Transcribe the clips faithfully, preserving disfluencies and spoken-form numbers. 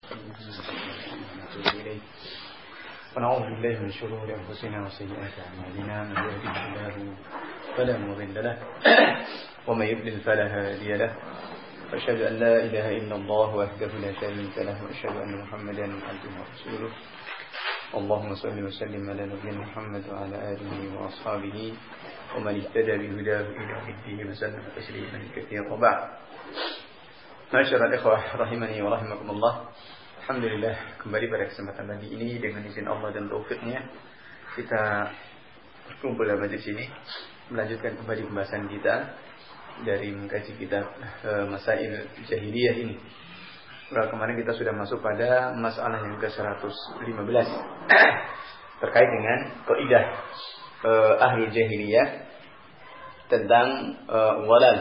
ونعوذ بالله من شرور أنفسنا وسيئات أعمالنا من يهده الله فلا مضل له ومن يضلل فلا هادي له وأشهد أن لا إله إلا الله وحده لا شريك له وأشهد أن محمدا عبده ورسوله اللهم صل وسلم على نبينا محمد وعلى آله وأصحابه ومن اهتدى بهداه إلى يوم الدين وسلم تسليما كثيرا وبعد. Masyaallah ikhwah rahimani wa rahimakumullah. Alhamdulillah, kembali pada kesempatan pagi ini dengan izin Allah dan taufiknya kita berkumpul dalam majlis ini melanjutkan kembali pembahasan kita dari mengkaji kitab uh, Masail Jahiliyah ini. Nah, kemarin kita sudah masuk pada masalah yang ke seratus lima belas terkait dengan kaidah uh, Ahlul Jahiliyah tentang uh, walal.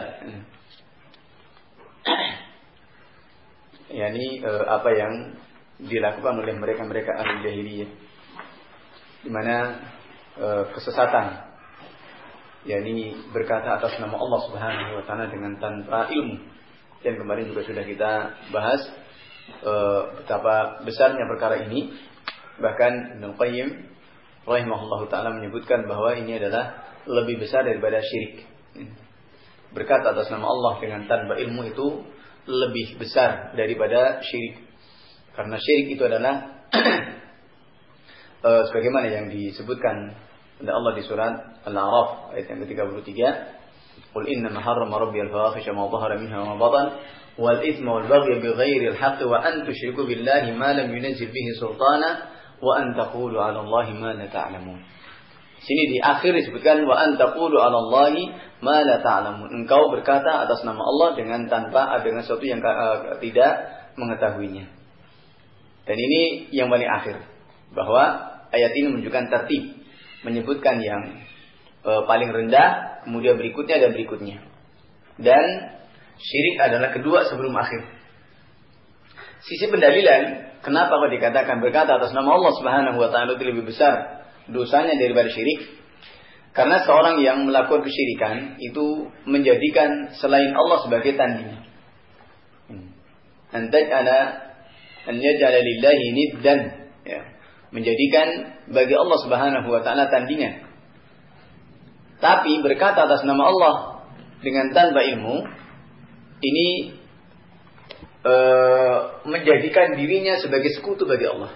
yakni e, apa yang dilakukan oleh mereka-mereka ahli jahiliyah, di mana e, kesesatan, yakni berkata atas nama Allah Subhanahu wa taala dengan tanpa ilmu. Dan kemarin juga sudah kita bahas e, betapa besarnya perkara ini. Bahkan Ibnu Qayyim rahimahullahu taala menyebutkan bahwa ini adalah lebih besar daripada syirik. Berkata atas nama Allah dengan tanpa ilmu itu lebih besar daripada syirik. Karena syirik itu adalah uh, sebagaimana yang disebutkan oleh Allah di surat Al-A'raf ayat yang ke tiga puluh tiga, "Qul innama harrama rabbi al-fawahisha ma dhahara minha wa ma batan wal itsma wal baghy bighairi al-haqq wa an tusyriku billahi ma lam yunzil bihi sultana wa an taqulu 'ala Allahi ma la ta'lamun." Sini di akhir disebutkan wa an taqulu 'ala Allahi ma la ta'lamun. Engkau berkata atas nama Allah dengan tanpa dengan sesuatu yang uh, tidak mengetahuinya. Dan ini yang paling akhir, bahwa ayat ini menunjukkan tertib, menyebutkan yang uh, paling rendah, kemudian berikutnya dan berikutnya. Dan syirik adalah kedua sebelum akhir. Sisi pendalilan, kenapa kok dikatakan berkata atas nama Allah Subhanahu wa taala itu lebih besar dosanya daripada syirik? Karena seorang yang melakukan kesyirikan itu menjadikan selain Allah sebagai tandingan. Antaj'ala an yaj'ala lillahi niddan, ya, menjadikan bagi Allah Subhanahu wa taala tandingan. Tapi berkata atas nama Allah dengan tanpa ilmu ini e, menjadikan dirinya sebagai sekutu bagi Allah.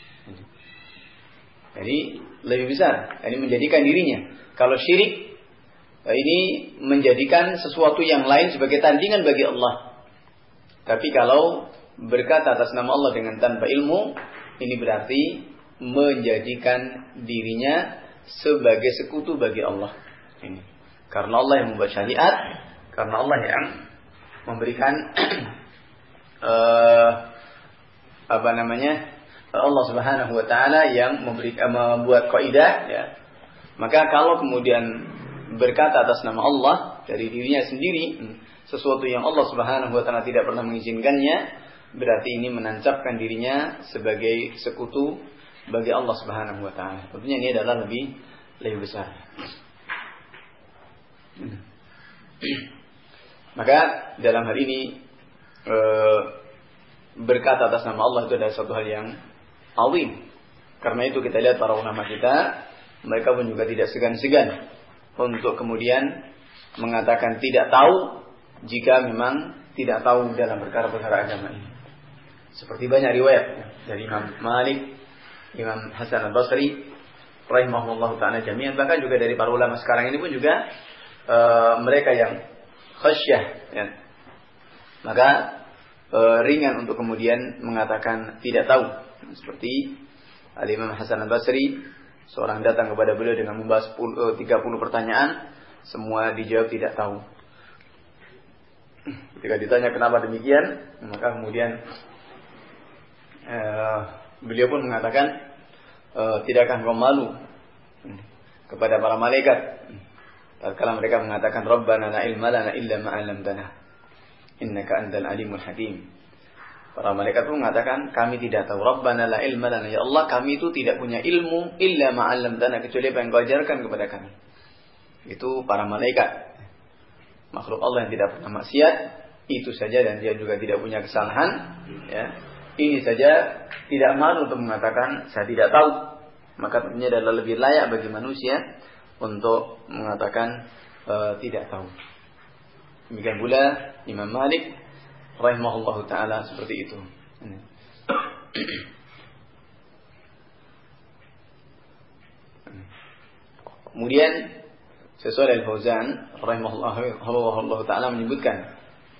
Jadi lebih besar, ini menjadikan dirinya. Kalau syirik ini menjadikan sesuatu yang lain sebagai tandingan bagi Allah. Tapi kalau berkata atas nama Allah dengan tanpa ilmu, ini berarti menjadikan dirinya sebagai sekutu bagi Allah. Ini karena Allah yang membuat syariat, karena Allah yang memberikan uh, apa namanya? Allah Subhanahu wa taala yang memberikan membuat kaidah, ya. Maka kalau kemudian berkata atas nama Allah dari dirinya sendiri sesuatu yang Allah Subhanahu wa taala tidak pernah mengizinkannya, berarti ini menancapkan dirinya sebagai sekutu bagi Allah Subhanahu wa taala. Tentunya ini adalah lebih lebih besar. Maka dalam hal ini e, berkata atas nama Allah itu adalah satu hal yang azim. Karena itu kita lihat para ulama kita, mereka pun juga tidak segan-segan untuk kemudian mengatakan tidak tahu jika memang tidak tahu dalam perkara-perkara agama ini. Seperti banyak riwayat dari Imam Malik, Imam Hasan al-Basri rahimahullah ta'ala jami'an, bahkan juga dari para ulama sekarang ini pun juga uh, mereka yang khasyah, ya. Maka uh, ringan untuk kemudian mengatakan tidak tahu. Seperti Al-Imam Hasan al-Basri, seorang datang kepada beliau dengan membahas tiga puluh pertanyaan, semua dijawab tidak tahu. Ketika ditanya kenapa demikian, maka kemudian uh, beliau pun mengatakan, uh, tidakkah engkau malu kepada para malaikat tatkala mereka mengatakan Rabbana la ilma lana illa ma 'allamtana innaka antal alimul hakim. Para malaikat pun mengatakan, kami tidak tahu. Rabbana la ilma lana, ya Allah, kami itu tidak punya ilmu illa ma 'allamtana, kecuali apa yang Kau ajarkan kepada kami. Itu para malaikat, makhluk Allah yang tidak pernah maksiat, itu saja, dan dia juga tidak punya kesalahan, ya. ini saja tidak malu untuk mengatakan saya tidak tahu, maka tentunya adalah lebih layak bagi manusia untuk mengatakan uh, tidak tahu. Demikian pula Imam Malik rahimahullahu taala seperti itu. Kemudian Syaikh Al-Fauzan rahimahullahu taala menyebutkan,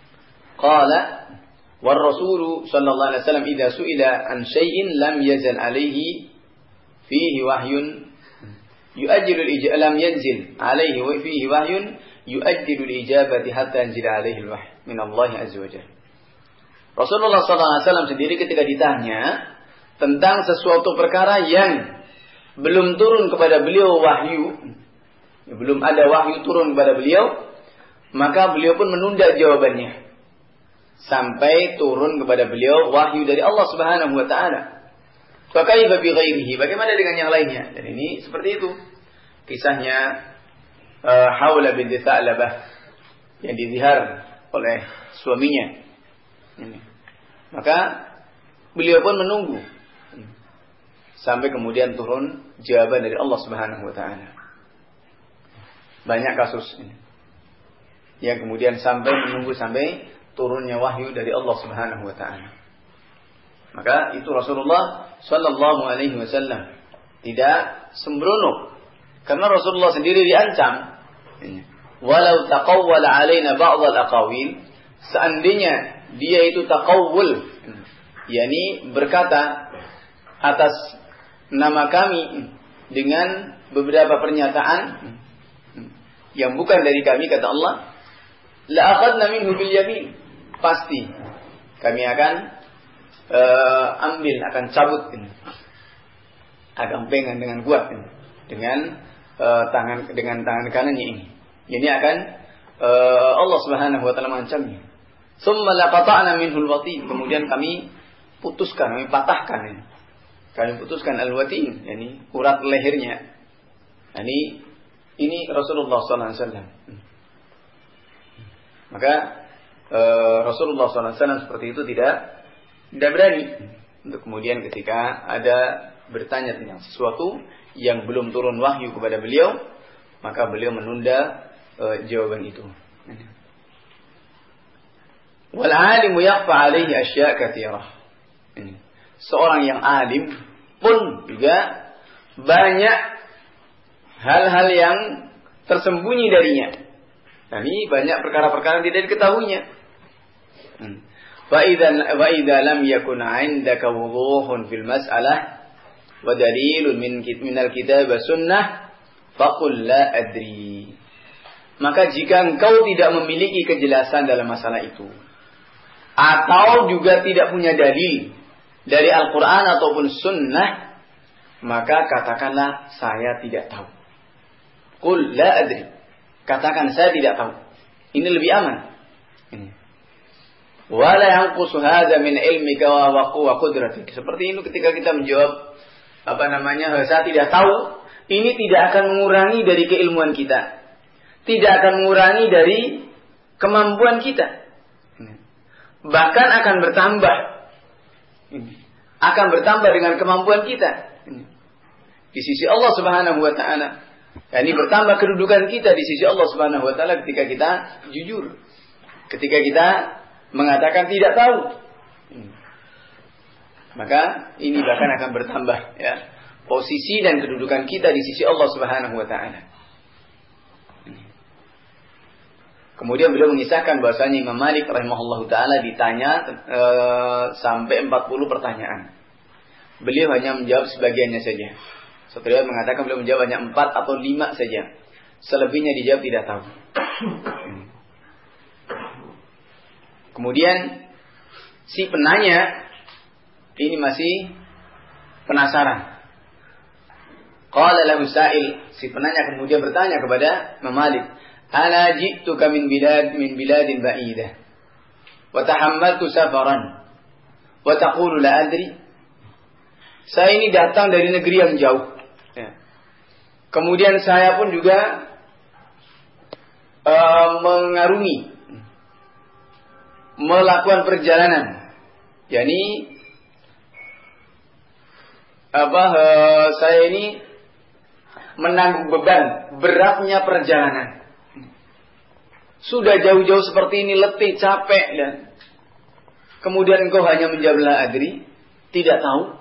qala war rasul sallallahu alaihi wasallam idza su'ila an syai'in lam yazal alaihi fihi wahyun yu'ajjilu al-ijabah lam yanzil alaihi wa fihi wahyun yu'ajjilu al-ijabati hatta yanzil alaihi al-wahy min Allah azza wa jalla. Rasulullah sallallahu alaihi wasallam sendiri ketika ditanya tentang sesuatu perkara yang belum turun kepada beliau wahyu, belum ada wahyu turun kepada beliau, maka beliau pun menunda jawabannya sampai turun kepada beliau wahyu dari Allah Subhanahu wa taala. Fa kaifa bi ghairihi? Bagaimana dengan yang lainnya? Dan ini seperti itu. Kisahnya uh, Haula binti Tha'labah yang dizihar oleh suaminya. Ini. Maka beliau pun menunggu sampai kemudian turun jawaban dari Allah Subhanahu wa taala. Banyak kasus ini yang kemudian sampai menunggu sampai turunnya wahyu dari Allah Subhanahu wa taala. Maka itu Rasulullah sallallahu alaihi wasallam tidak sembrono, karena Rasulullah sendiri diancam, walau taqawwala alaina ba'd al-aqawil, seandainya dia itu taqawwul, yakni berkata atas nama kami dengan beberapa pernyataan yang bukan dari kami, kata Allah, la akhadna minhu bil yamin, pasti kami akan uh, ambil, akan cabut ini, akan pegang dengan kuat ini, dengan uh, tangan dengan tangan kanannya ini. Ini akan uh, Allah Subhanahu wa taala mengancamnya. Tsumma laqata'na minhu al-watin, kemudian kami putuskan, kami patahkan ini. Kami putuskan al-watin, yakni urat lehernya. Ini ini Rasulullah sallallahu alaihi wasallam. Maka e, Rasulullah sallallahu alaihi wasallam seperti itu tidak tidak berani untuk kemudian ketika ada bertanya tentang sesuatu yang belum turun wahyu kepada beliau, maka beliau menunda e, jawaban itu. Wal alimu yakhfa alaihi asya' katsirah. Seorang yang alim pun juga banyak hal-hal yang tersembunyi darinya. Nah, ini banyak perkara-perkara yang tidak diketahuinya. Wa idza wa idza lam yakun 'indaka wuduhun fil mas'alah wa dalilun min minal kitab wa sunnah faqul la adri. Maka jika engkau tidak memiliki kejelasan dalam masalah itu, atau juga tidak punya dalil dari Al-Quran ataupun Sunnah, maka katakanlah saya tidak tahu. Qul la adri. Katakan saya tidak tahu. Ini lebih aman. Wala yanqusu hadza min ilmika wa qudratik. Seperti ini ketika kita menjawab apa namanya, saya tidak tahu, ini tidak akan mengurangi dari keilmuan kita. Tidak akan mengurangi dari kemampuan kita. Bahkan akan bertambah. Akan bertambah dengan kemampuan kita di sisi Allah Subhanahu wa taala. Ini bertambah kedudukan kita di sisi Allah Subhanahu wa taala ketika kita jujur, ketika kita mengatakan tidak tahu. Maka ini bahkan akan bertambah ya posisi dan kedudukan kita di sisi Allah Subhanahu wa taala. Kemudian beliau mengisahkan bahwasanya Imam Malik rahimahullahu taala ditanya e, sampai empat puluh pertanyaan. Beliau hanya menjawab sebagiannya saja. Setelah mengatakan beliau menjawab hanya empat atau lima saja. Selebihnya dijawab tidak tahu. Kemudian si penanya ini masih penasaran. Qala lahu sa'il, si penanya kemudian bertanya kepada Imam Malik, "Ana ji'tuka min bilad min biladin ba'idah wa tahammaltu safaran wa taqulu la adri." Saya ini datang dari negeri yang jauh. Ya. Kemudian saya pun juga uh, mengarungi, melakukan perjalanan. yakni apa uh, saya ini menanggung beban beratnya perjalanan. Sudah jauh-jauh seperti ini, letih, capek, dan kemudian engkau hanya menjawab la adri, tidak tahu.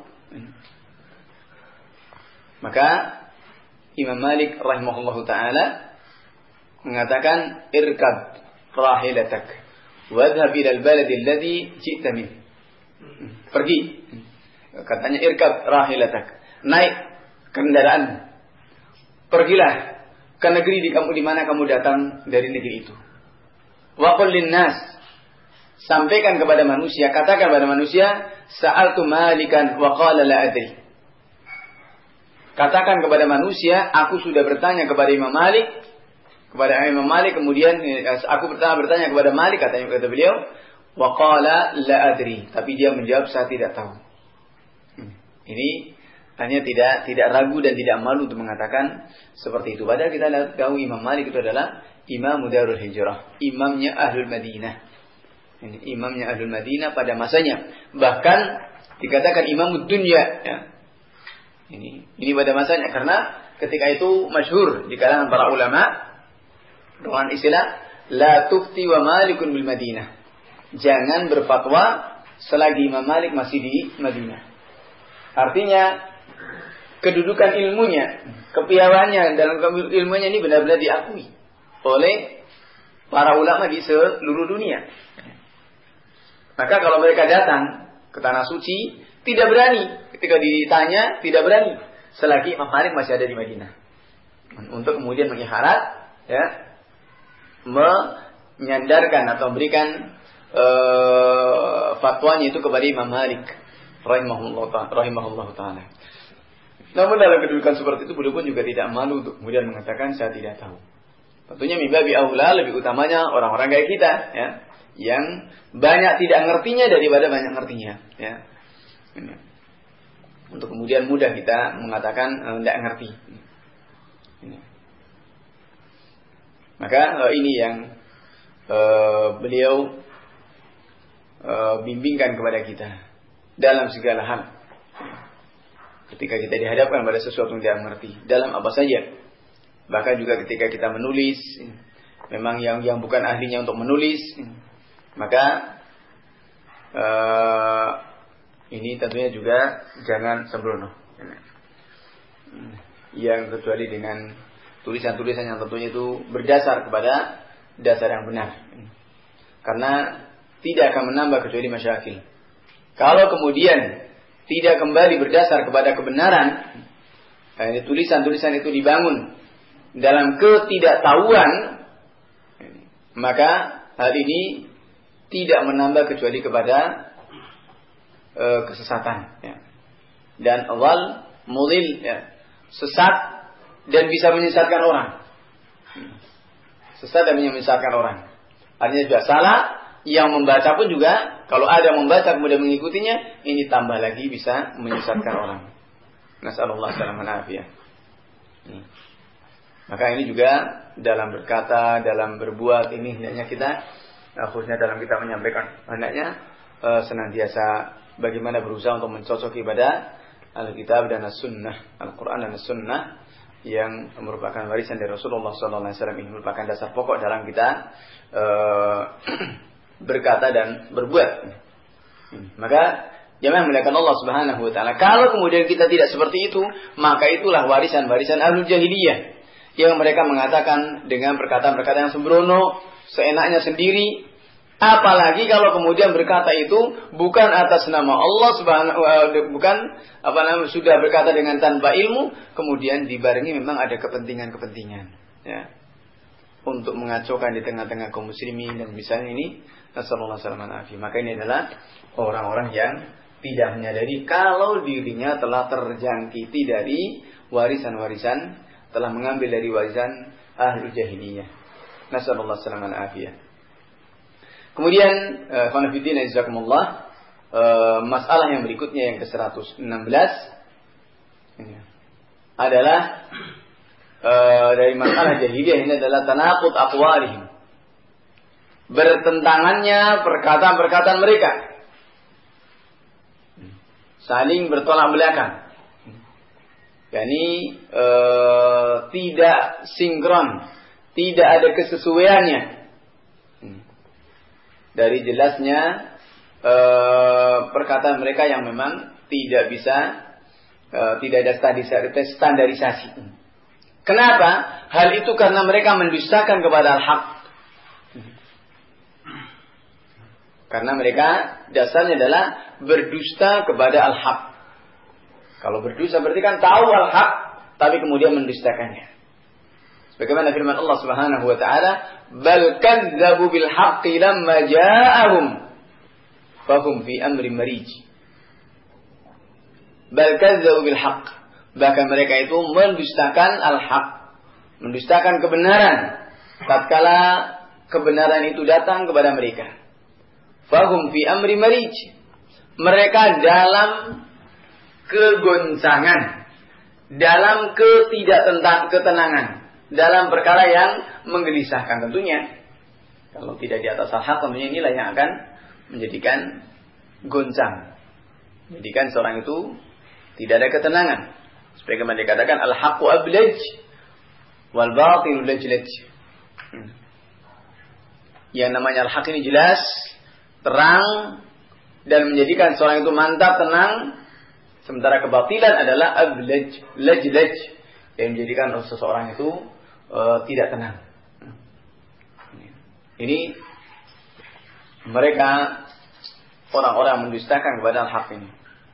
Maka Imam Malik rahimahullahu taala mengatakan irkab rahilatak wadhhab ila al-balad alladhi ji'ta min. Pergi. Katanya irkab rahilatak, naik kendaraan. Pergilah ke negeri di kamu di mana kamu datang dari negeri itu. Wa qul linnas, sampaikan kepada manusia, katakan kepada manusia, sa'altu Malikan wa qala la adri. Katakan kepada manusia, aku sudah bertanya kepada Imam Malik, kepada Imam Malik, kemudian aku bertanya bertanya kepada Malik, katanya kata beliau, wa qala la adri, tapi dia menjawab saya tidak tahu. Ini hanya tidak tidak ragu dan tidak malu untuk mengatakan seperti itu. Padahal kita tahu Imam Malik itu adalah Imam Darul Hijrah, imamnya Ahlul Madinah. Ini imamnya Ahlul Madinah pada masanya. Bahkan dikatakan Imamud Dunya, ya. Ini ini pada masanya, karena ketika itu masyhur di kalangan para ulama dengan istilah la tufti wa Malikun bil Madinah. Jangan berfatwa selagi Imam Malik masih di Madinah. Artinya kedudukan ilmunya, kepiawaannya dalam ilmunya ini benar-benar diakui oleh para ulama di seluruh dunia. Maka kalau mereka datang ke tanah suci, tidak berani. Ketika ditanya, tidak berani selagi Imam Malik masih ada di Madinah. Untuk kemudian mengikharat, ya, menyandarkan atau memberikan uh, fatwanya itu kepada Imam Malik rahimahullah rahimahullah taala. Namun dalam kedudukan seperti itu, beliau pun juga tidak malu untuk kemudian mengatakan saya tidak tahu. Tentunya mimbabi aula, lebih utamanya orang-orang kayak kita, ya, yang banyak tidak ngertinya daripada banyak ngertinya, ya. Ini. Untuk kemudian mudah kita mengatakan tidak eh, ngerti. Ini. Maka eh, ini yang eh, beliau eh, bimbingkan kepada kita dalam segala hal. Ketika kita dihadapkan pada sesuatu yang tidak mengerti, dalam apa saja. Bahkan juga ketika kita menulis, memang yang yang bukan ahlinya untuk menulis, maka uh, ini tentunya juga jangan sembrono. Yang kecuali dengan tulisan-tulisan yang tentunya itu berdasar kepada dasar yang benar. Karena tidak akan menambah kecuali masyakil. Kalau kemudian tidak kembali berdasar kepada kebenaran, eh, tulisan-tulisan itu dibangun dalam ketidaktahuan, maka hal ini tidak menambah kecuali kepada eh, kesesatan, ya. Dan awal mulil, ya, sesat dan bisa menyesatkan orang, sesat dan menyesatkan orang. Artinya juga salah. Yang membaca pun juga, kalau ada membaca kemudian mengikutinya, ini tambah lagi bisa menyesatkan orang. Nasallallahu alaihi wasallam. Maka ini juga dalam berkata, dalam berbuat, ini hendaknya kita, khususnya dalam kita menyampaikan, hendaknya uh, senantiasa bagaimana berusaha untuk mencocoki pada Alkitab dan As-Sunnah, Al-Quran dan As-Sunnah, yang merupakan warisan dari Rasulullah sallallahu alaihi wasallam. Ini merupakan dasar pokok dalam kita uh, berkata dan berbuat. Maka jamaah muliakan Allah Subhanahu wa taala, kalau kemudian kita tidak seperti itu, maka itulah warisan-warisan Ahlul Jahiliyah yang mereka mengatakan dengan perkataan-perkataan yang sembrono, seenaknya sendiri. Apalagi kalau kemudian berkata itu bukan atas nama Allah Subhanahu wa taala, bukan apa namanya, sudah berkata dengan tanpa ilmu, kemudian dibarengi memang ada kepentingan-kepentingan, ya, untuk mengacaukan di tengah-tengah kaum muslimin dan misalnya ini. Nasallallahu alaihi wasallam. Maka ini adalah orang-orang yang tidak menyadari kalau dirinya telah terjangkiti dari warisan-warisan, telah mengambil dari warisan Ahlul Jahiliyah. Nasallallahu alaihi wasallam. Kemudian, khana fillah jazakumullah, masalah yang berikutnya yang ke seratus enam belas adalah dari masalah jahiliyah ini adalah tanaqud aqwalihim. Bertentangannya perkataan-perkataan mereka, saling bertolak belakang. yakni e, tidak sinkron, tidak ada kesesuaiannya dari jelasnya e, perkataan mereka yang memang tidak bisa, e, tidak ada standarisasi. Kenapa? Hal itu karena mereka mendustakan kepada al-haq. Karena mereka dasarnya adalah berdusta kepada al-haq. Kalau berdusta berarti kan tahu al-haq, tapi kemudian mendustakannya. Sebagaimana firman Allah Subhanahu wa taala, "Bal kadzdzabu bil haqqi lamma ja'ahum fahum fi amrin marij." Bal kadzdzabu bil haqq. Bahkan mereka itu mendustakan al-haq, mendustakan kebenaran tatkala kebenaran itu datang kepada mereka. Fahum fi amri marij. Mereka dalam kegoncangan, dalam ketidaktenangan, dalam perkara yang menggelisahkan tentunya. Kalau tidak di atas al-haq, tentunya inilah yang akan menjadikan goncang, menjadikan seorang itu tidak ada ketenangan. Sebagaimana dikatakan al-haqqu ablaj wal batilu lajlaj. Yang namanya al-haq ini jelas, terang, dan menjadikan seorang itu mantap, tenang. Sementara kebatilan adalah ablaj, lajlaj, yang menjadikan seseorang itu uh, tidak tenang. Ini mereka orang-orang mendustakan kepada al-haq ini,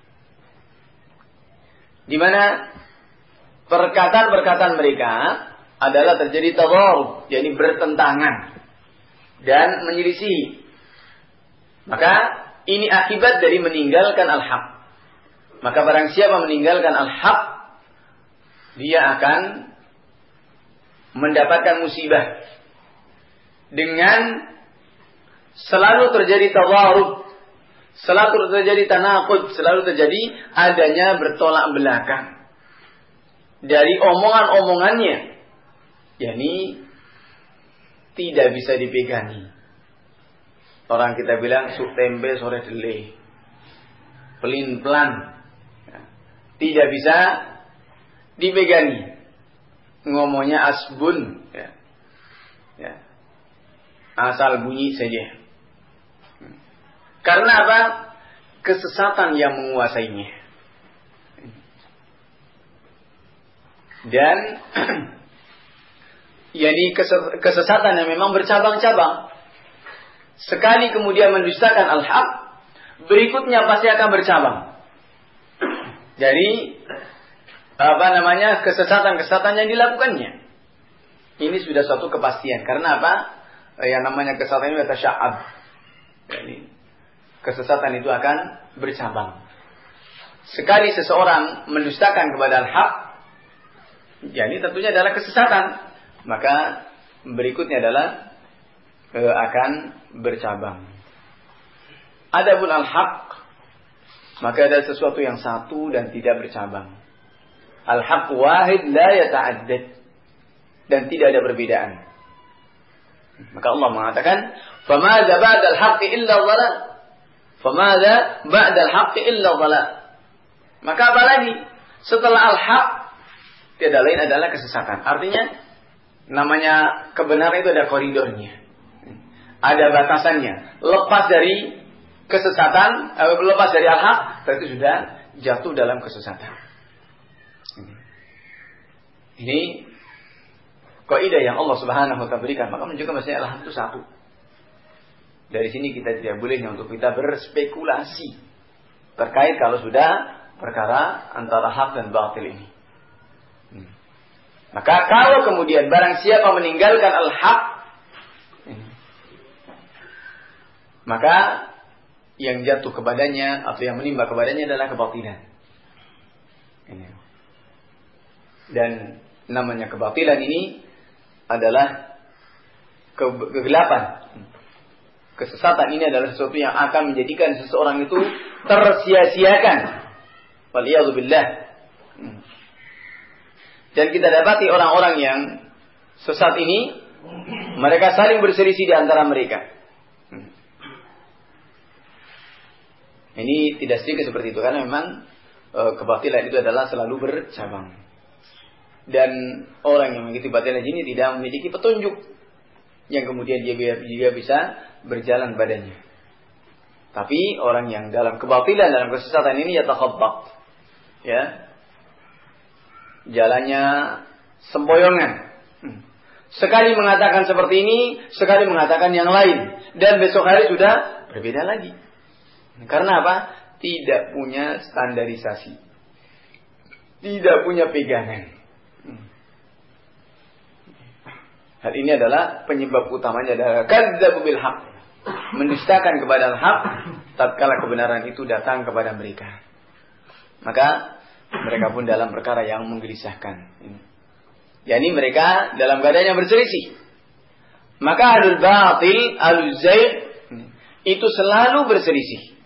di mana perkataan-perkataan mereka adalah terjadi tadharub, yakni bertentangan dan menyelisihi. Maka ini akibat dari meninggalkan al-haq. Maka barang siapa meninggalkan al-haq, dia akan mendapatkan musibah dengan selalu terjadi tadharub, selalu terjadi tanaqud, selalu terjadi adanya bertolak belakang dari omongan-omongannya, yakni tidak bisa dipegangi. Orang kita bilang suk tempe sore dele, pelin pelan, tidak bisa dipegangi. Ngomongnya asbun, ya. Ya. Asal bunyi saja. Karena apa? Kesesatan yang menguasainya. Dan yakni kesesatan yang memang bercabang-cabang. Sekali kemudian mendustakan al-haq, berikutnya pasti akan bercabang. Dari apa namanya kesesatan-kesesatan yang dilakukannya. Ini sudah suatu kepastian. Karena apa? Yang namanya kesesatan itu tasya'ab. Jadi kesesatan itu akan bercabang. Sekali seseorang mendustakan kepada al-haq, ya ini tentunya adalah kesesatan. Maka berikutnya adalah e, akan bercabang. Adapun al-haq, maka ada sesuatu yang satu dan tidak bercabang. Al-haq wahid la yata'addad, dan tidak ada perbedaan. Maka Allah mengatakan, "Famadza ba'dal haqqi illa dhalal." Famadza ba'dal haqqi illa dhalal. Maka apa lagi setelah al-haq? Tiada lain adalah kesesatan. Artinya namanya kebenaran itu ada koridornya, ada batasannya. Lepas dari kesesatan, lepas dari al-haq, berarti sudah jatuh dalam kesesatan. Ini kaidah yang Allah Subhanahu wa taala berikan. Maka menunjukkan bahwasanya al-haq itu satu. Dari sini kita tidak boleh untuk kita berspekulasi terkait kalau sudah perkara antara hak dan batil ini. Hmm. Maka kalau kemudian barang siapa meninggalkan al-haq, hmm, maka yang jatuh kepadanya atau yang menimba kepadanya adalah kebatilan. Ini. Dan namanya kebatilan ini adalah ke- kegelapan. Kesesatan ini adalah sesuatu yang akan menjadikan seseorang itu tersia-siakan. Waliyadzubillah. Dan kita dapati orang-orang yang sesat ini, mereka saling berselisih di antara mereka. Ini tidak sedikit seperti itu, karena memang e, kebatilan itu adalah selalu bercabang. Dan orang yang mengikuti batilah jin tidak memiliki petunjuk yang kemudian dia, dia bisa berjalan badannya. Tapi orang yang dalam kebatilan, dalam kesesatan ini yatakhabbaq, ya, jalannya sempoyongan. Sekali mengatakan seperti ini, sekali mengatakan yang lain, dan besok hari sudah berbeda lagi. Karena apa? Tidak punya standarisasi, tidak punya pegangan. Hal ini adalah penyebab utamanya adalah kadzdzabu bil haqq, mendustakan kepada al-haq tatkala kebenaran itu datang kepada mereka. Maka mereka pun dalam perkara yang menggelisahkan. yakni mereka dalam keadaan yang berselisih. Maka ahlul batil, ahlul zaid itu selalu berselisih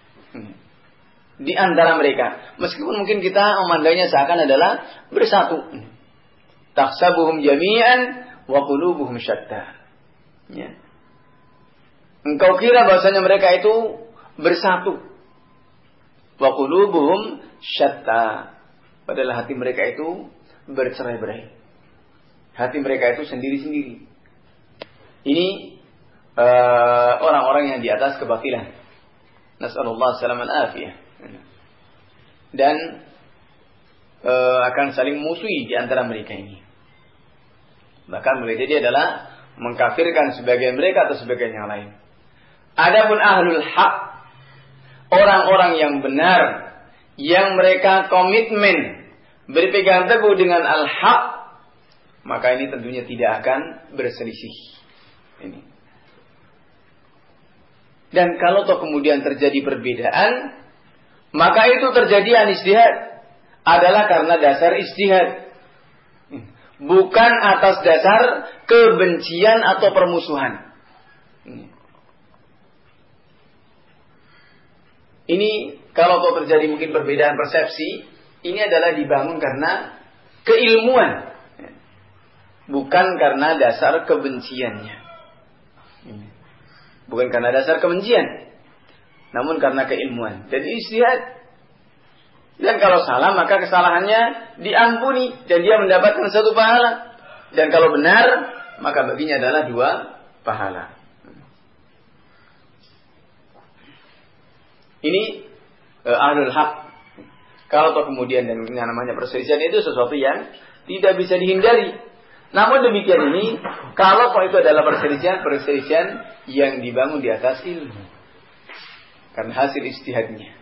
di antara mereka. Meskipun mungkin kita memandangnya seakan adalah bersatu. Tahsabuhum jami'an wa qulubuhum syatta. Ya. Engkau kira bahwasanya mereka itu bersatu. Wa qulubuhum syatta. Padahal hati mereka itu bercerai-berai. Hati mereka itu sendiri-sendiri. Ini uh, orang-orang yang di atas kebatilan. Nas'alullah salaman afiyah. Dan uh, akan saling musuhi di antara mereka ini. Bahkan boleh jadi adalah mengkafirkan sebagian mereka atau sebagian yang lain. Adapun ahlul haq, orang-orang yang benar, yang mereka komitmen berpegang teguh dengan al-haq, maka ini tentunya tidak akan berselisih. Ini. Dan kalau toh kemudian terjadi perbedaan, maka itu terjadi al-ijtihad adalah karena dasar ijtihad. Bukan atas dasar kebencian atau permusuhan. Ini kalau toh terjadi mungkin perbedaan persepsi, ini adalah dibangun karena keilmuan, bukan karena dasar kebenciannya. Bukan karena dasar kebencian, namun karena keilmuan dan ijtihad. Dan kalau salah maka kesalahannya diampuni dan dia mendapatkan satu pahala. Dan kalau benar maka baginya adalah dua pahala. Ini eh, ahlul haq. Kalau toh kemudian dan yang namanya perselisihan itu sesuatu yang tidak bisa dihindari. Namun demikian ini, kalau toh itu adalah perselisihan, perselisihan yang dibangun di atas ilmu. Karena hasil ijtihadnya.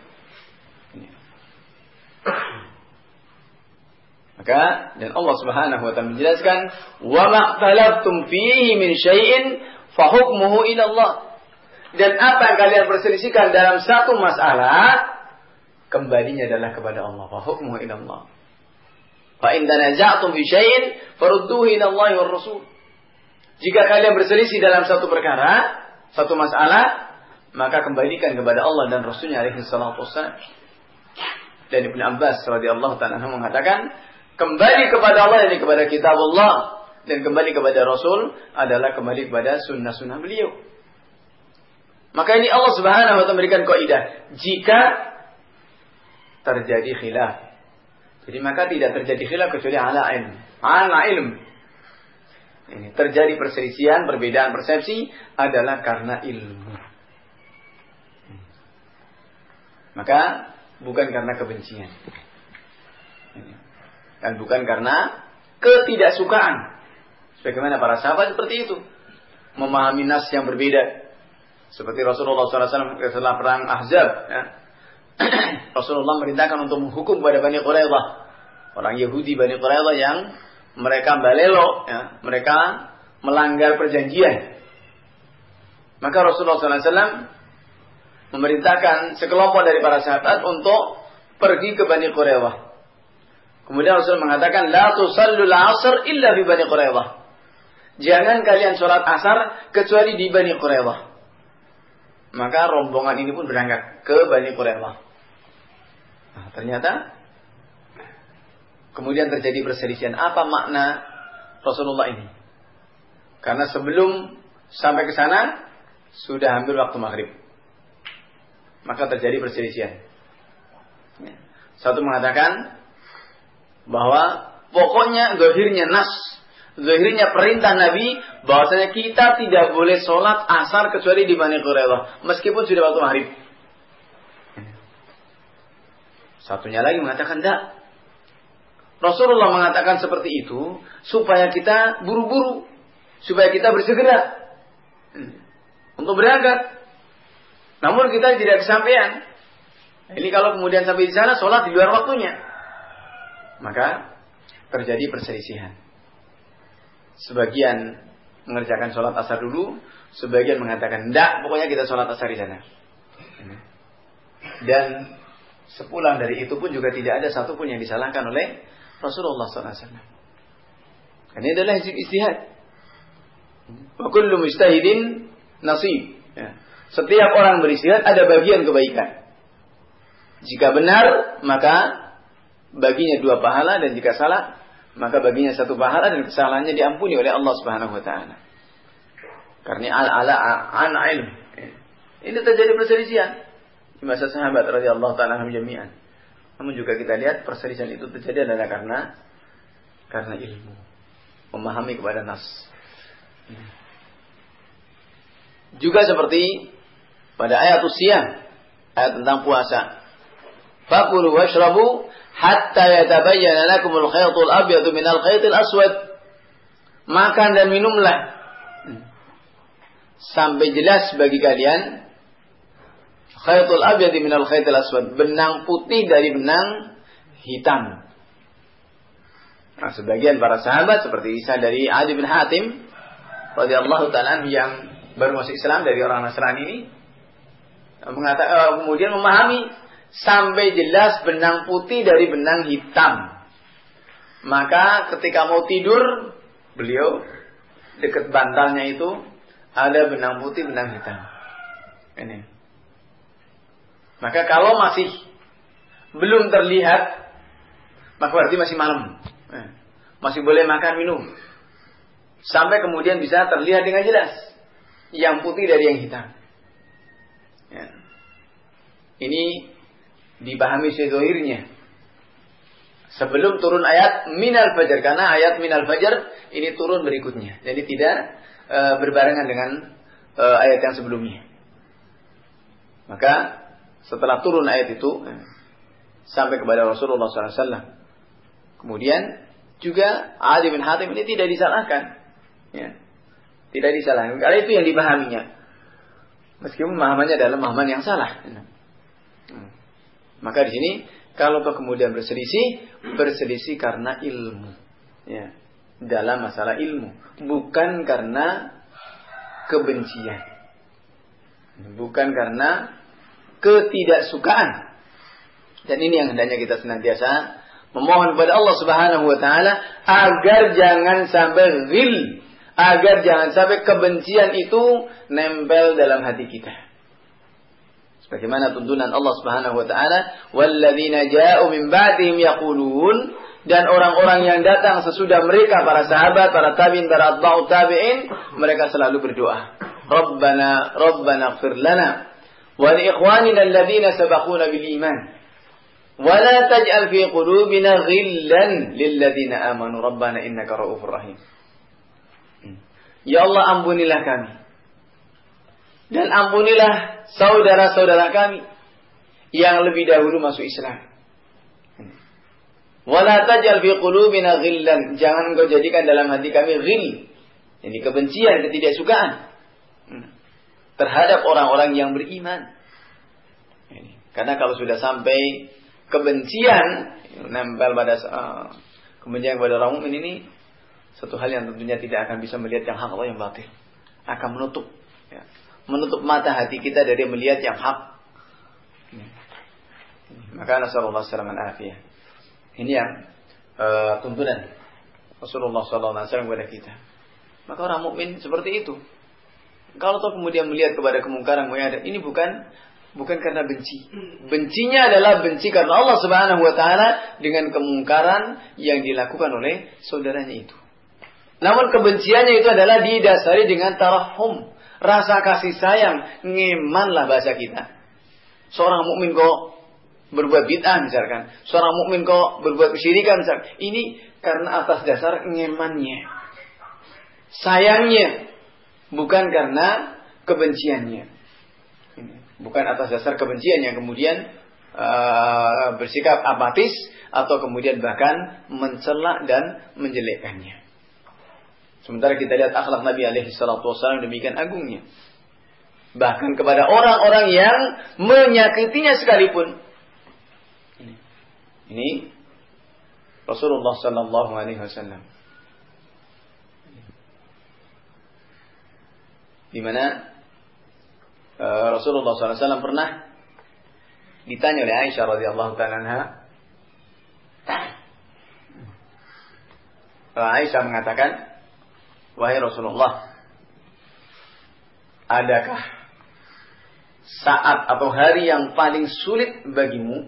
Maka dan Allah Subhanahu wa taala menjelaskan, "Wa ma'talaftum fihi min syai'in fa hukmuhu ila Allah." Dan apa yang kalian perselisihkan dalam satu masalah, kembalinya adalah kepada Allah. Fa hukmuhu ila Allah. Fa in tanaza'tum fi syai'in farudduhu ila Allah war Rasul. Jika kalian berselisih dalam satu perkara, satu masalah, maka kembalikan kepada Allah dan Rasulnya alaihi salatu wassalam. Dan Ibnu Abbas radhiyallahu ta'ala anhu mengatakan, kembali kepada Allah dan kepada kitab Allah dan kembali kepada Rasul adalah kembali kepada sunnah-sunnah beliau. Maka ini Allah Subhanahu wa ta'ala memberikan kaidah, jika terjadi khilaf, jadi maka tidak terjadi khilaf kecuali ala ilm. Ala ilm. Ini terjadi perselisihan, perbedaan persepsi adalah karena ilmu. Maka bukan karena kebencian. Dan bukan karena ketidaksukaan. Sebagaimana para sahabat seperti itu. Memahami nas yang berbeda. Seperti Rasulullah shallallahu alaihi wasallam setelah perang Ahzab. Ya. Rasulullah merintahkan untuk menghukum kepada Bani Quraidah. Orang Yahudi Bani Quraidah yang mereka balelo. Ya. Mereka melanggar perjanjian. Maka Rasulullah shallallahu alaihi wasallam memerintahkan sekelompok dari para sahabat untuk pergi ke Bani Quraidah. Kemudian Rasul mengatakan, la tusallul asr illa bi Bani Quraidah. Jangan kalian sholat asar kecuali di Bani Quraidah. Maka rombongan ini pun berangkat ke Bani Quraidah. Nah, ternyata kemudian terjadi perselisihan. Apa makna Rasulullah ini? Karena sebelum sampai ke sana sudah hampir waktu maghrib. Maka terjadi perselisihan. Satu mengatakan bahwa Pokoknya zahirnya nas, zahirnya perintah Nabi bahwasanya kita tidak boleh sholat asar kecuali di Bani Quraidah, meskipun sudah waktu maghrib. Satunya lagi mengatakan tidak. Rasulullah mengatakan seperti itu supaya kita buru-buru, supaya kita bersegera untuk berangkat. Namun kita tidak kesampaian. Ini kalau kemudian sampai di sana sholat di luar waktunya, maka terjadi perselisihan. Sebagian mengerjakan sholat asar dulu, sebagian mengatakan tidak, pokoknya kita sholat asar di sana. Dan sepulang dari itu pun juga tidak ada satupun yang disalahkan oleh Rasulullah sallallahu alaihi wasallam. Ini adalah ijtihad. Wa kullu mujtahidin nasib. Ya. Setiap orang beristihad ada bagian kebaikan. Jika benar, maka baginya dua pahala, dan jika salah, maka baginya satu pahala, dan kesalahannya diampuni oleh Allah Subhanahu wa taala. Karena al-ala an ilm. Ini terjadi perselisihan di masa sahabat radhiyallahu ta'ala anhum jami'an. Namun juga kita lihat perselisihan itu terjadi adalah karena karena ilmu, memahami kepada nas. Juga seperti pada ayat Siyam, ayat tentang puasa. Fakulu washrabu hatta yatabayyana lakumul khaytul abyadu minal khaytil aswad. Makan dan minumlah sampai jelas bagi kalian khaytul abyadu minal khaytil aswad, benang putih dari benang hitam. Nah, sebagian para sahabat seperti Isa dari Adi bin Hatim radhiyallahu ta'ala yang baru masuk Islam dari orang Nasrani ini mengatakan, kemudian memahami sampai jelas benang putih dari benang hitam. Maka ketika mau tidur, beliau dekat bantalnya itu ada benang putih, benang hitam. Ini. Maka kalau masih belum terlihat, maka berarti masih malam. Masih boleh makan minum. Sampai kemudian bisa terlihat dengan jelas yang putih dari yang hitam. Ya. Ini dipahami sezohirnya. Sebelum turun ayat minal fajar. Karena ayat minal fajar ini turun berikutnya. Jadi tidak e, berbarengan dengan e, ayat yang sebelumnya. Maka setelah turun ayat itu sampai kepada Rasulullah shallallahu alaihi wasallam. Kemudian juga Adi bin Hatim ini tidak disalahkan. Ya. Tidak disalahkan. Karena itu yang dipahaminya. Meskipun pemahamannya adalah pemahaman yang salah. Hmm. Maka di sini kalau kemudian berselisih, berselisih karena ilmu. Ya. Dalam masalah ilmu. Bukan karena kebencian. Bukan karena ketidaksukaan. Dan ini yang hendaknya kita senantiasa memohon kepada Allah Subhanahu wa taala agar jangan sampai ghil, agar jangan sampai kebencian itu nempel dalam hati kita. Sebagaimana tuntunan Allah Subhanahu wa taala, walladzina ja'u min ba'dihim yaqulun, dan orang-orang yang datang sesudah mereka, para sahabat, para tabi'in, para atba'ut tabi'in, mereka selalu berdoa, Rabbana Rabbana ighfir lana wa li ikhwanina alladzina sabaquna bil iman. Wala taj'al fi qulubina ghillan lil ladzina amanu rabbana innaka ra'ufur rahim. Ya Allah, ampunilah kami. Dan ampunilah saudara-saudara kami yang lebih dahulu masuk Islam. Wala taj'al fi qulubina ghillan, jangan engkau jadikan dalam hati kami ghil. Ini kebencian, ketidaksukaan terhadap orang-orang yang beriman. Karena kalau sudah sampai kebencian nempel pada uh, kebencian kepada orang mukmin, ini satu hal yang tentunya tidak akan bisa melihat yang hak atau yang batil, akan menutup ya, menutup mata hati kita dari melihat yang hak. Maka nasallallahu alaihi wasallam. Ini yang uh, tuntunan Rasulullah sallallahu alaihi wasallam kepada kita. Maka orang mukmin seperti itu. Kalau toh kemudian melihat kepada kemungkaran yang ada, ini bukan Bukan karena benci. Bencinya adalah benci karena Allah Subhanahu wa taala dengan kemungkaran yang dilakukan oleh saudaranya itu. Namun kebenciannya itu adalah didasari dengan tarahum, rasa kasih sayang, ngemanlah bahasa kita. Seorang mukmin kok berbuat bid'ah misalkan. Seorang mukmin kok berbuat kesyirikan misalkan. Ini karena atas dasar ngemannya, sayangnya, bukan karena kebenciannya. Bukan atas dasar kebencian yang kemudian uh, bersikap apatis atau kemudian bahkan mencela dan menjelekkannya. Sementara kita lihat akhlak Nabi alaihi salatu wasallam demikian agungnya. Bahkan kepada orang-orang yang menyakitinya sekalipun. Ini, ini Rasulullah sallallahu alaihi wasallam. Di mana uh, Rasulullah sallallahu alaihi wasallam pernah ditanya oleh Aisyah radhiyallahu taala anha. Aisyah mengatakan, "Wahai Rasulullah, adakah saat atau hari yang paling sulit bagimu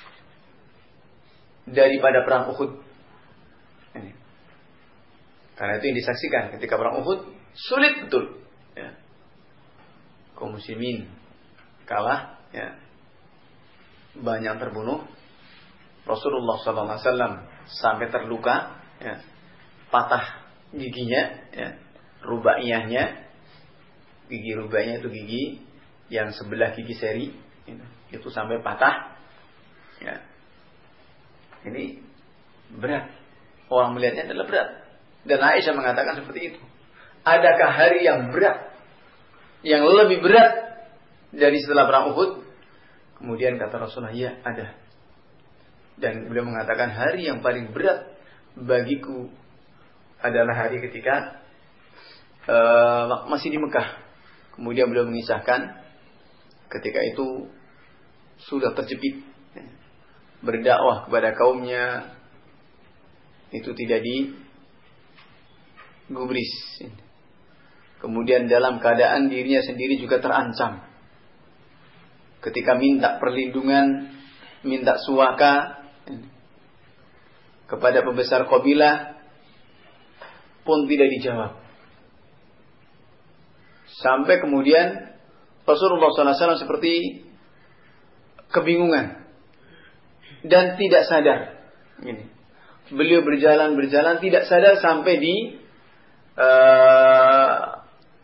daripada perang Uhud?" Ini. Karena itu yang disaksikan ketika perang Uhud sulit betul. Ya. Kaum muslimin kalah, ya. Banyak terbunuh. Rasulullah sallallahu alaihi wasallam sampai terluka, ya. Patah giginya, ya. Rubaiyahnya, gigi rubaiyahnya itu gigi yang sebelah gigi seri, ya. Itu sampai patah, ya. Ini berat. Orang melihatnya adalah berat. Dan Aisyah mengatakan seperti itu. Adakah hari yang berat, yang lebih berat dari setelah perang Uhud? Kemudian kata Rasulullah, ya ada. Dan beliau mengatakan hari yang paling berat bagiku adalah hari ketika uh, masih di Mekah. Kemudian beliau mengisahkan ketika itu sudah terjepit, berdakwah kepada kaumnya itu tidak digubris. Kemudian dalam keadaan dirinya sendiri juga terancam. Ketika minta perlindungan, minta suaka kepada pembesar kabilah pun tidak dijawab. Sampai kemudian Rasulullah sallallahu alaihi wasallam seperti kebingungan dan tidak sadar. Ini. Beliau berjalan-berjalan tidak sadar sampai di uh,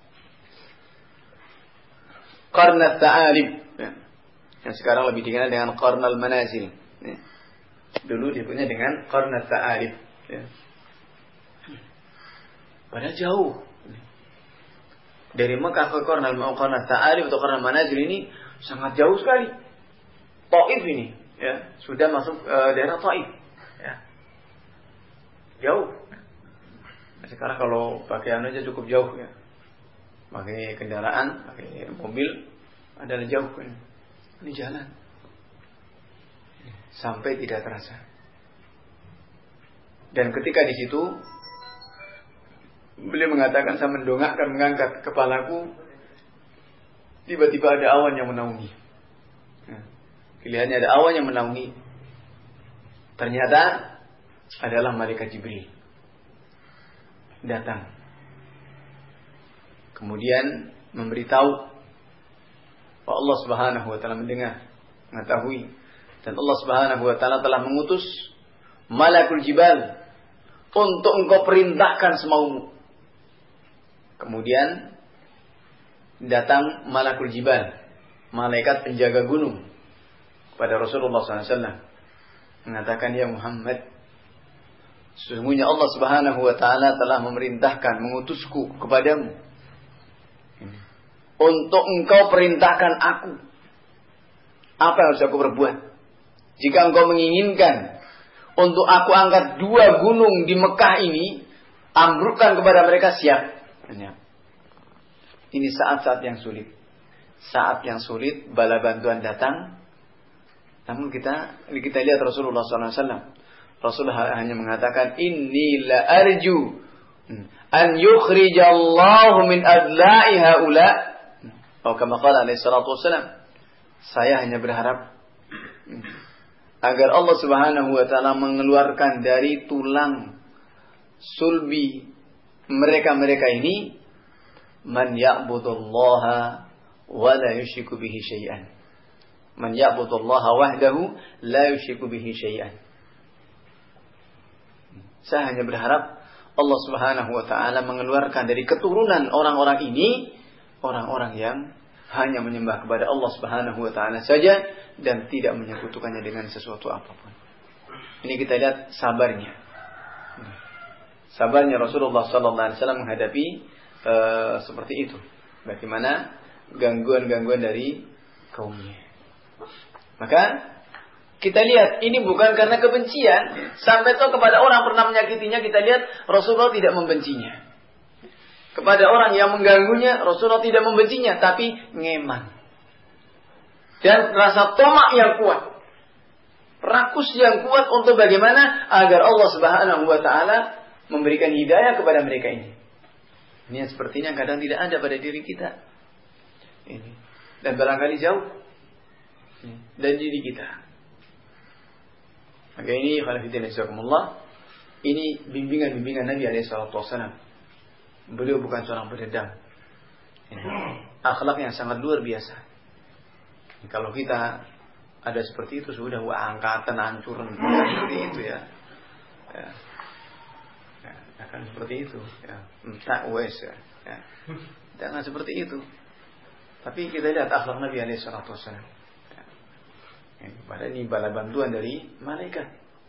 Qarnat Ta'alib, ya. Yang sekarang lebih dikenal dengan Qarnal Manazil, ya. Dulu disebutnya dengan Qarnat Ta'alib, ya. Padahal jauh. Dari Mekah ke Qarnal Qarnat Ta'alib atau Qarnal Manazil ini sangat jauh sekali. Taif ini, ya, sudah masuk uh, daerah Taif, ya. Jauh. Sekarang kalau pakai anu aja cukup jauh, ya. Pakai kendaraan, pakai mobil adalah jauh, kan. Ini jalan sampai tidak terasa. Dan ketika di situ beliau mengatakan, saya mendongakkan mengangkat kepalaku, tiba-tiba ada awan yang menaungi. Nah, pilihannya ada awan yang menaungi. Ternyata adalah malaikat Jibril datang. Kemudian memberitahu bahwa Allah Subhanahu wa taala mendengar, mengetahui, dan Allah Subhanahu wa taala telah mengutus Malakul Jibal untuk engkau perintahkan semaumu. Kemudian datang Malakul Jibal, malaikat penjaga gunung, kepada Rasulullah sallallahu alaihi wasallam, mengatakan, ya Muhammad, sesungguhnya Allah Subhanahu wa taala telah memerintahkan, mengutusku kepadamu untuk engkau perintahkan aku. Apa yang harus aku berbuat? Jika engkau menginginkan untuk aku angkat dua gunung di Mekah ini, ambrukkan kepada mereka, siap. Ini saat-saat yang sulit. Saat yang sulit, bala bantuan datang. Namun kita kita lihat Rasulullah sallallahu alaihi wasallam. Rasulullah hanya mengatakan, inni la arju an yukhrijallahu min adla'i haula. Atau kama qala alaihi salatu wassalam, saya hanya berharap agar Allah Subhanahu wa taala mengeluarkan dari tulang sulbi mereka-mereka ini man ya'budullaha wa la yusyriku bihi syai'an, Man ya'budullaha wahdahu la yusyriku bihi syai'an. Saya hanya berharap Allah Subhanahu wa taala mengeluarkan dari keturunan orang-orang ini orang-orang yang hanya menyembah kepada Allah Subhanahu wa taala saja dan tidak menyekutukannya dengan sesuatu apapun. Ini kita lihat sabarnya. Sabarnya Rasulullah sallallahu alaihi wasallam menghadapi uh, seperti itu. Bagaimana gangguan-gangguan dari kaumnya. Maka kita lihat ini bukan karena kebencian. Sampai toh kepada orang pernah menyakitinya, kita lihat Rasulullah tidak membencinya. Kepada orang yang mengganggunya, Rasulullah tidak membencinya, tapi ngeman. Dan rasa tomak yang kuat. Rakus yang kuat untuk bagaimana agar Allah Subhanahu wa taala memberikan hidayah kepada mereka ini. Ini yang sepertinya kadang tidak ada pada diri kita. Ini. Dan barangkali jauh dari diri kita. Maka ini khalafiddin jazakumullah, ini bimbingan-bimbingan Nabi alaihi salatu wasallam. Beliau bukan seorang pendendam. Akhlak yang sangat luar biasa. Kalau kita ada seperti itu sudah wah angkatan hancur seperti itu ya. Ya. Ya, akan seperti itu ya. Entah wes ya. Ya. Jangan seperti itu. Tapi kita lihat akhlak Nabi alaihi salatu wasallam. Padahal ini bala bantuan dari malaikat.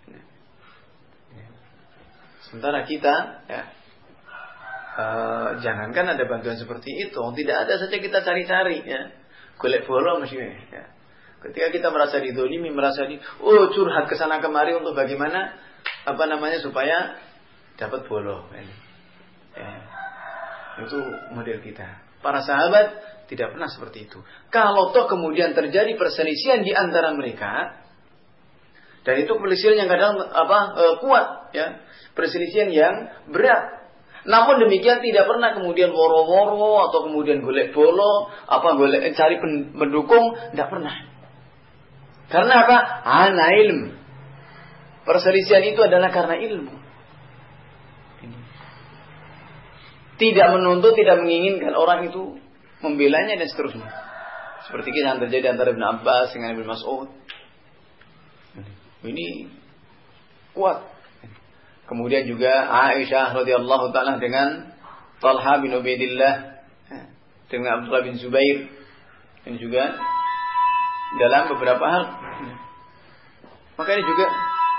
Sementara kita, ya, uh, jangankan ada bantuan seperti itu, tidak ada saja kita cari-cari, ya, golek bola maksudnya. Ya. Ketika kita merasa didolimi, merasa di, oh curhat kesana kemari untuk bagaimana, apa namanya supaya dapat bola. Ya. Itu model kita. Para sahabat tidak pernah seperti itu. Kalau toh kemudian terjadi perselisihan di antara mereka, dan itu perselisihan yang kadang apa e, kuat, ya, perselisihan yang berat. Namun demikian tidak pernah kemudian woro-woro atau kemudian golek bolo, apa golek cari pendukung, tidak pernah. Karena apa? Ana ilm. Perselisihan itu adalah karena ilmu. Tidak menuntut, tidak menginginkan orang itu membelanya dan seterusnya. Seperti yang terjadi antara Ibn Abbas dengan Ibn Mas'ud. Ini kuat. Kemudian juga Aisyah radhiyallahu taala dengan Talha bin Ubaidillah dengan Abdullah bin Zubair. Ini juga dalam beberapa hal. Maka ini juga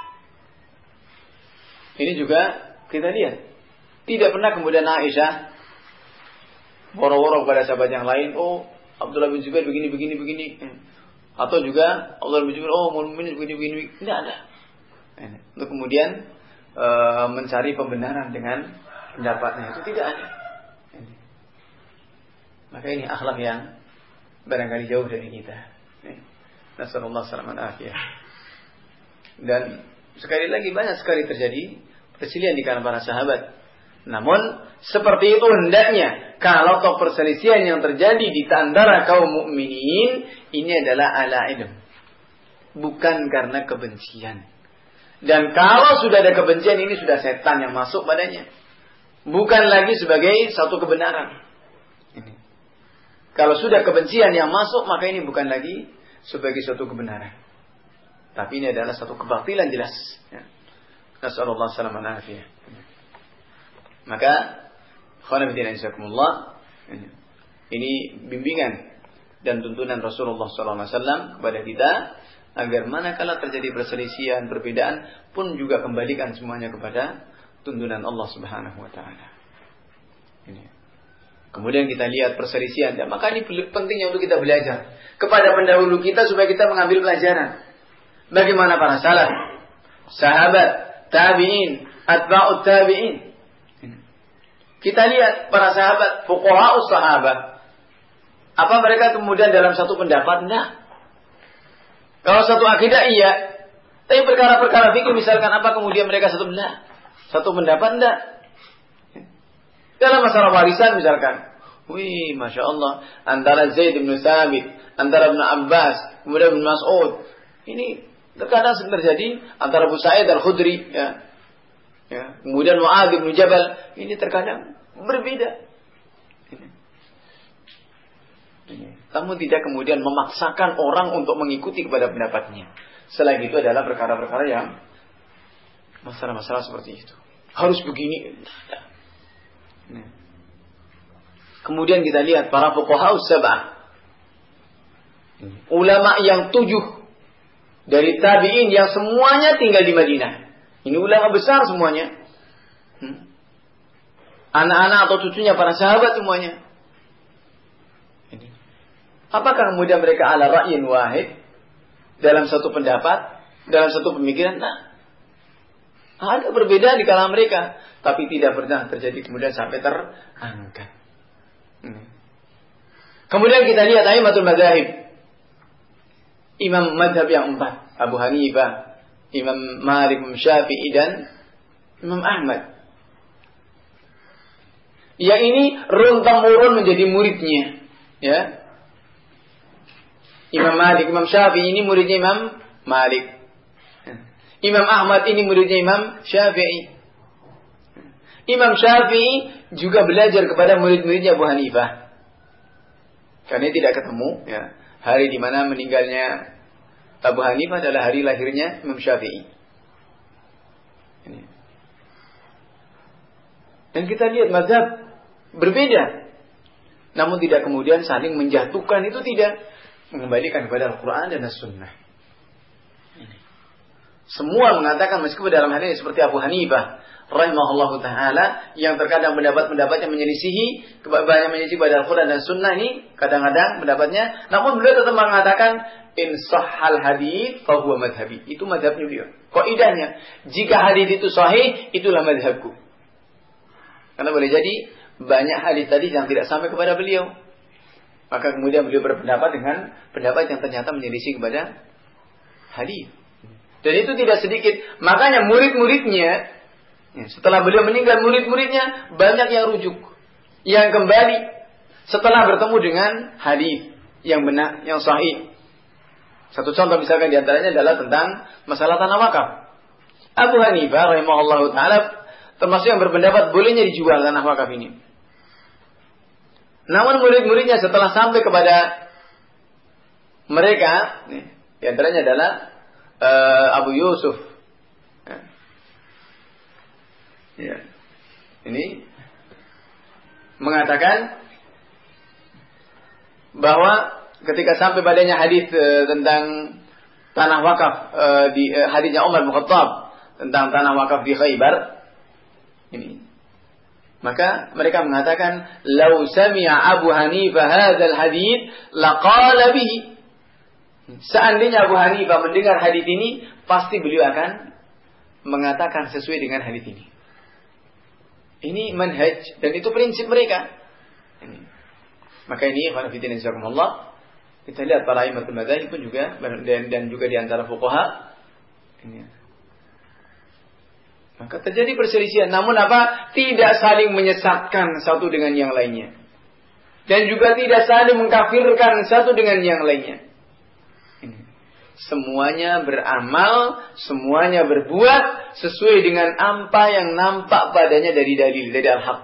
ini juga kita lihat. Tidak pernah kemudian Aisyah woro-woro kepada sahabat yang lain, oh Abdullah bin Zubair begini begini begini, atau juga Abdullah bin Zubair, oh mukmin begini begini, tidak ada. Untuk kemudian e, mencari pembenaran dengan pendapatnya itu tidak ada. Maka ini akhlak yang barangkali jauh dari kita. Nasallallahu alaihi wasallam. Dan sekali lagi banyak sekali terjadi perselisihan di kalangan para sahabat. Namun seperti itu hendaknya. Kalau toh perselisihan yang terjadi di antara kaum mukminin ini adalah ala ilm, bukan karena kebencian. Dan kalau sudah ada kebencian, ini sudah setan yang masuk padanya, bukan lagi sebagai satu kebenaran. Ini. Kalau sudah kebencian yang masuk, maka ini bukan lagi sebagai suatu kebenaran, tapi ini adalah satu kebatilan jelas. Nasallallahu alaihi wasallam. Maka khonafidina insyaallah, ini bimbingan dan tuntunan Rasulullah sallallahu alaihi wasallam kepada kita agar manakala terjadi perselisihan, perbedaan pun juga kembalikan semuanya kepada tuntunan Allah Subhanahu wa taala. Ini. Kemudian kita lihat perselisihan, dan maka ini pentingnya untuk kita belajar kepada pendahulu kita supaya kita mengambil pelajaran. Bagaimana para salaf, sahabat, tabi'in, atba'ut tabi'in. Kita lihat para sahabat, fuqaha'us sahabat. Apa mereka kemudian dalam satu pendapat? Enggak. Kalau satu akidah iya. Tapi perkara-perkara fikih misalkan apa kemudian mereka satu enggak. Satu pendapat enggak. Dalam masalah warisan misalkan. Wih, Masya Allah. Antara Zaid bin Sabit, antara Ibn Abbas, kemudian Ibn Mas'ud. Ini terkadang terjadi antara Abu Sa'id al-Khudri, ya. Ya. Kemudian Mu'adz bin Jabal, ini terkadang berbeda. Ini. Ini. namun tidak kemudian memaksakan orang untuk mengikuti kepada pendapatnya. Selain itu adalah perkara-perkara yang masalah-masalah seperti itu. Harus begini. Nah. Kemudian kita lihat para fuqaha sab'ah. Ulama yang tujuh dari tabi'in yang semuanya tinggal di Madinah. Ini ulama besar semuanya. Hmm. Anak-anak atau cucunya para sahabat semuanya. Ini. Apakah kemudian mereka ala ra'yin wahid dalam satu pendapat, dalam satu pemikiran? Nah, ada perbedaan di kalangan mereka, tapi tidak pernah terjadi kemudian sampai terangkat. Hmm. Kemudian kita lihat a'immatul madzhab. Imam madhab yang empat, Abu Hanifah, Imam Malik, Imam Syafi'i dan Imam Ahmad. Yang ini runtang-murun menjadi muridnya, ya. Imam Malik, Imam Syafi'i ini muridnya Imam Malik. Imam Ahmad ini muridnya Imam Syafi'i. Imam Syafi'i juga belajar kepada murid-muridnya Abu Hanifah. Karena tidak ketemu, ya. Hari di mana meninggalnya Abu Hanifah adalah hari lahirnya Imam Syafi'i. Dan kita lihat mazhab berbeda, namun tidak kemudian saling menjatuhkan, itu tidak, mengembalikan kepada Al-Quran dan As-Sunnah. Semua mengatakan meskipun dalam hal ini seperti Abu Hanifah rahimahullahu ta'ala, yang terkadang pendapat-pendapatnya menyelisihi, banyak menyelisihi pada Al-Quran dan Sunnah ini, kadang-kadang pendapatnya, namun beliau tetap mengatakan, in sahhal hadits fahuwa madhabi. Itu madhabnya beliau. Kaidahnya, jika hadits itu sahih, itulah madhabku. Karena boleh jadi, banyak hadits tadi yang tidak sampai kepada beliau. Maka kemudian beliau berpendapat dengan pendapat yang ternyata menyelisih kepada hadits. Dan itu tidak sedikit. Makanya murid-muridnya, setelah beliau meninggal, murid-muridnya banyak yang rujuk, yang kembali setelah bertemu dengan hadis yang benar, yang sahih. Satu contoh misalkan diantaranya adalah tentang masalah tanah wakaf. Abu Hanifah rahimahullahu taala termasuk yang berpendapat bolehnya dijual tanah wakaf ini. Namun murid-muridnya setelah sampai kepada mereka, diantaranya adalah uh, Abu Yusuf. Ya. Ini mengatakan bahwa ketika sampai padanya hadis e, tentang tanah wakaf e, di e, hadisnya Umar bin Khattab tentang tanah wakaf di Khaybar ini, maka mereka mengatakan lau sami'a Abu Hanifah hadzal hadits laqala bihi. Seandainya Abu Hanifah mendengar hadis ini, pasti beliau akan mengatakan sesuai dengan hadis ini. Ini manhaj dan itu prinsip mereka. Ini. Maka ini ikhwan fillah jazakumullah. Kita lihat para imamul madzhab pun juga dan, dan juga di antara fuqaha. Ini. Maka terjadi perselisihan. Namun apa? Tidak saling menyesatkan satu dengan yang lainnya. Dan juga tidak saling mengkafirkan satu dengan yang lainnya. Semuanya beramal, semuanya berbuat sesuai dengan apa yang nampak padanya dari dalil, dari al-haq.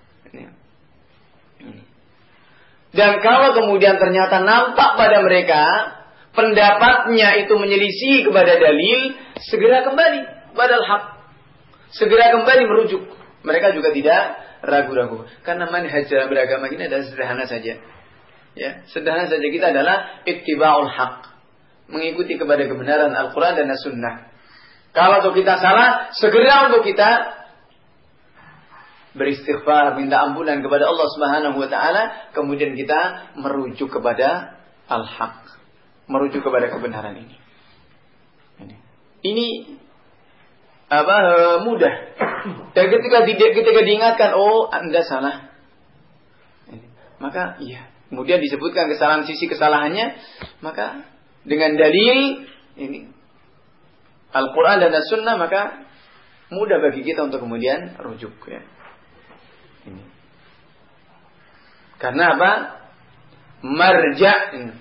Dan kalau kemudian ternyata nampak pada mereka pendapatnya itu menyelisih kepada dalil, segera kembali pada al-haq. Segera kembali merujuk. Mereka juga tidak ragu-ragu. Karena manhaj dalam beragama ini adalah sederhana saja. Ya, sederhana saja kita adalah ittiba'ul haq. Mengikuti kepada kebenaran Al-Quran dan As-Sunnah. Kalau kita salah, segera untuk kita beristighfar, minta ampunan kepada Allah Subhanahu wa taala, kemudian kita merujuk kepada al-haq, merujuk kepada kebenaran ini. Ini, ini apa mudah. Dan ketika ketika diingatkan, oh Anda salah, ini, maka iya. Kemudian disebutkan kesalahan, sisi kesalahannya, maka dengan dalil ini Al-Quran dan As-Sunnah, maka mudah bagi kita untuk kemudian rujuk, ya. Ini. Karena apa? Marja,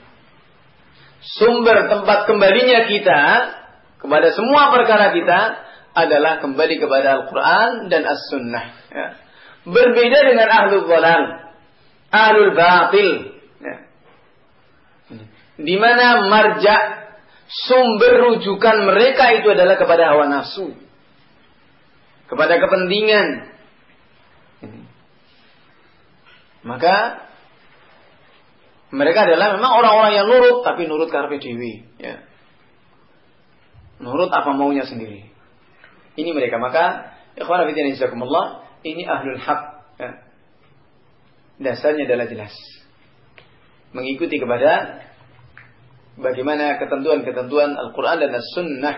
sumber tempat kembalinya kita kepada semua perkara kita adalah kembali kepada Al-Quran dan As-Sunnah, ya. Berbeda dengan ahlul dhalal, ahlul batil, ya. di mana marja, sumber rujukan mereka itu adalah kepada hawa nafsu, kepada kepentingan. Maka mereka adalah memang orang-orang yang nurut, tapi nurut karepe dhewe, ya. Nurut apa maunya sendiri. Ini mereka. Maka ikhwan fillah jazakumullah, ini ahlul haq, ya. Dasarnya adalah jelas. Mengikuti kepada bagaimana ketentuan-ketentuan Al-Quran dan As-Sunnah.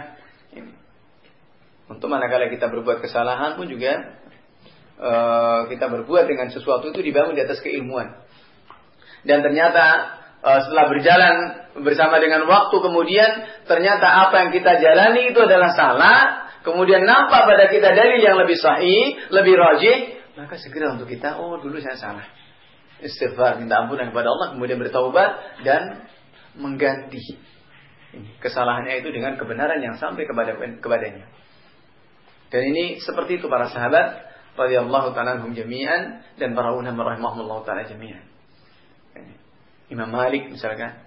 Untuk manakala kita berbuat kesalahan pun juga Uh, kita berbuat dengan sesuatu itu dibangun di atas keilmuan. Dan ternyata uh, setelah berjalan bersama dengan waktu, kemudian ternyata apa yang kita jalani itu adalah salah, kemudian nampak pada kita dalil yang lebih sahih, lebih rajih, maka segera untuk kita, oh dulu saya salah, istighfar, minta ampunan kepada Allah, kemudian bertaubat dan mengganti kesalahannya itu dengan kebenaran yang sampai kepada kepadanya. Dan ini seperti itu para sahabat radhiyallahu ta'ala anhum jami'an dan para ulama rahimahumullah ta'ala jami'an. Imam Malik misalkan,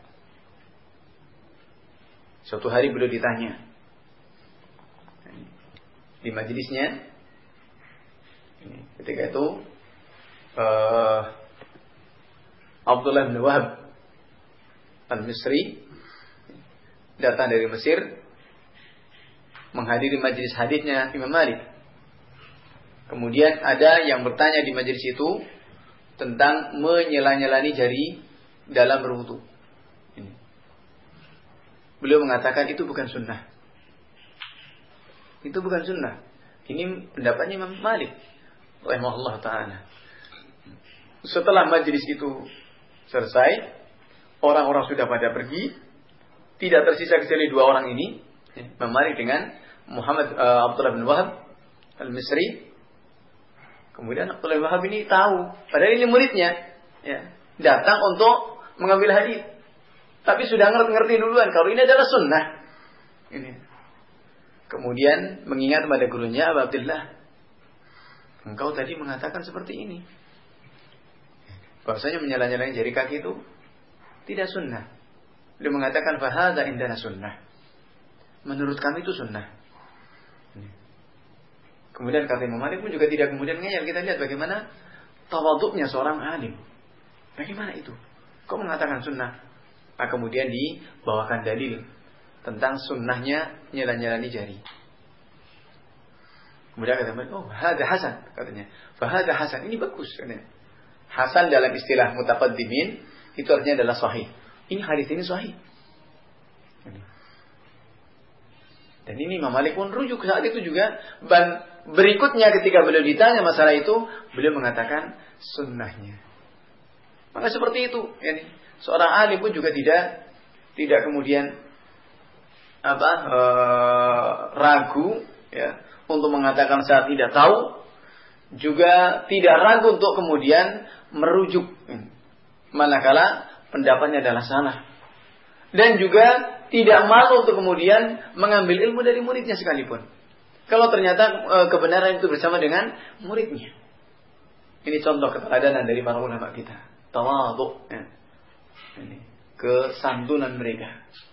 suatu hari beliau ditanya di majelisnya, ketika itu uh, Abdullah bin Wahab Al-Misri datang dari Mesir menghadiri majelis hadisnya Imam Malik. Kemudian ada yang bertanya di majelis itu tentang menyela-nyelani jari dalam berwudu. Ini. Beliau mengatakan itu bukan sunnah. Itu bukan sunnah. Ini pendapatnya Imam Malik rahimahullah ta'ala. Setelah majelis itu selesai, orang-orang sudah pada pergi, tidak tersisa kecuali dua orang ini, Imam Malik dengan Muhammad uh, Abdullah bin Wahab Al-Misri. Kemudian Abdullah bin Wahab ini tahu, padahal ini muridnya, ya, datang untuk mengambil hadis, tapi sudah ngerti-ngerti duluan kalau ini adalah sunnah. Ini. Kemudian mengingat pada gurunya, Abu Abdullah, engkau tadi mengatakan seperti ini, bahwasanya menyala-nyalain jari kaki itu tidak sunnah. Dia mengatakan fahadha indana sunnah, menurut kami itu sunnah. Kemudian kata Imam Malik pun juga tidak kemudian ngeyel. Kita lihat bagaimana tawaduknya seorang alim. Bagaimana itu? Kok mengatakan sunnah? Nah, kemudian dibawakan dalil tentang sunnahnya nyala-nyalani jari. Kemudian kata Malik, oh, hadza hasan, katanya. Fahadza hasan, ini bagus, katanya. Hasan dalam istilah mutaqaddimin itu artinya adalah sahih. Ini hadis ini sahih. Dan ini Imam Malik pun rujuk saat itu juga. Dan berikutnya ketika beliau ditanya masalah itu, beliau mengatakan sunnahnya. Maka seperti itu. Yani, seorang alim pun juga tidak tidak kemudian apa ee, ragu, ya, untuk mengatakan saya tidak tahu, juga tidak ragu untuk kemudian merujuk manakala pendapatnya adalah salah. Dan juga tidak malu untuk kemudian mengambil ilmu dari muridnya sekalipun, kalau ternyata e, kebenaran itu bersama dengan muridnya. Ini contoh keteladanan dari para ulama kita. Tawadhu, ya. Ini kesantunan mereka.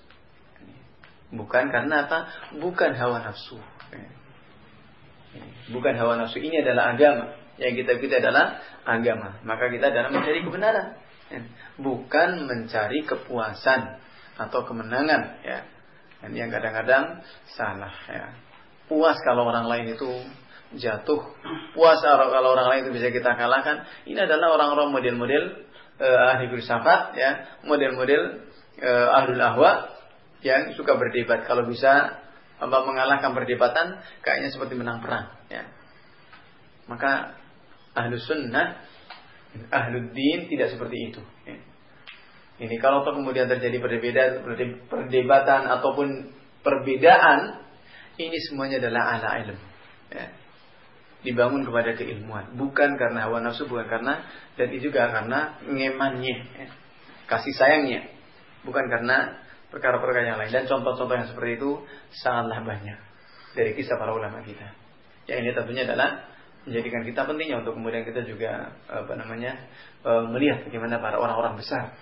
Bukan karena apa? Bukan hawa nafsu. Ya. Bukan hawa nafsu. Ini adalah agama. Yang kita kita adalah agama. Maka kita adalah mencari kebenaran. Ya. Bukan mencari kepuasan atau kemenangan, ya. Dan yang kadang-kadang salah, ya. Puas kalau orang lain itu jatuh, puas kalau orang lain itu bisa kita kalahkan. Ini adalah orang-orang model-model uh, ahli filsafat, ya, model-model uh, ahlul ahwa yang suka berdebat. Kalau bisa apa mengalahkan perdebatan, kayaknya seperti menang perang, ya. Maka ahlus sunnah, ahlud din tidak seperti itu, ya. Ini kalau kemudian terjadi perbedaan, perdebatan ataupun perbedaan, ini semuanya adalah ala ilm, ya. Dibangun kepada keilmuan, bukan karena hawa nafsu, bukan karena, dan itu juga karena ngemannya, ya, kasih sayangnya, bukan karena perkara-perkara yang lain. Dan contoh-contoh yang seperti itu sangatlah banyak dari kisah para ulama kita. Ya, ini tentunya adalah menjadikan kita pentingnya untuk kemudian kita juga apa namanya melihat bagaimana para orang-orang besar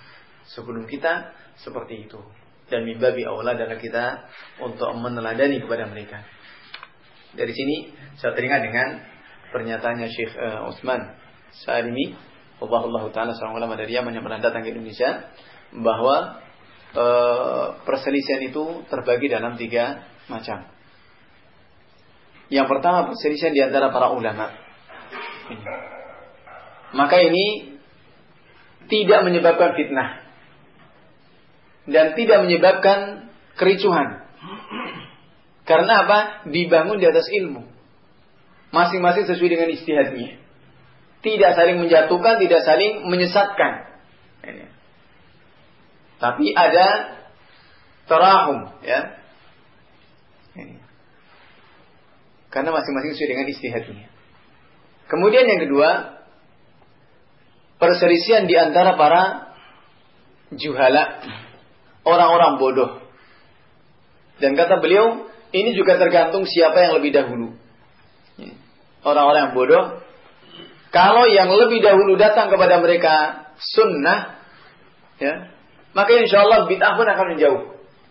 sebelum kita seperti itu. Dan mimbabi aula adalah kita untuk meneladani kepada mereka. Dari sini saya teringat dengan pernyataannya Syekh uh, Utsman Salimi, Allahu Ta'ala, seorang ulama dari Yaman yang pernah datang ke Indonesia, bahwa uh, perselisihan itu terbagi dalam tiga macam. Yang pertama, perselisihan di antara para ulama. Ini. Maka ini tidak menyebabkan fitnah dan tidak menyebabkan kericuhan. Karena apa? Dibangun di atas ilmu. Masing-masing sesuai dengan ijtihadnya. Tidak saling menjatuhkan, tidak saling menyesatkan. Ini. Tapi ada tarahum, ya. Ini. Karena masing-masing sesuai dengan ijtihadnya. Kemudian yang kedua, perselisihan di antara para juhala, orang-orang bodoh. Dan kata beliau, ini juga tergantung siapa yang lebih dahulu. Orang-orang yang bodoh, kalau yang lebih dahulu datang kepada mereka sunnah, ya, maka insya Allah bid'ah pun akan menjauh.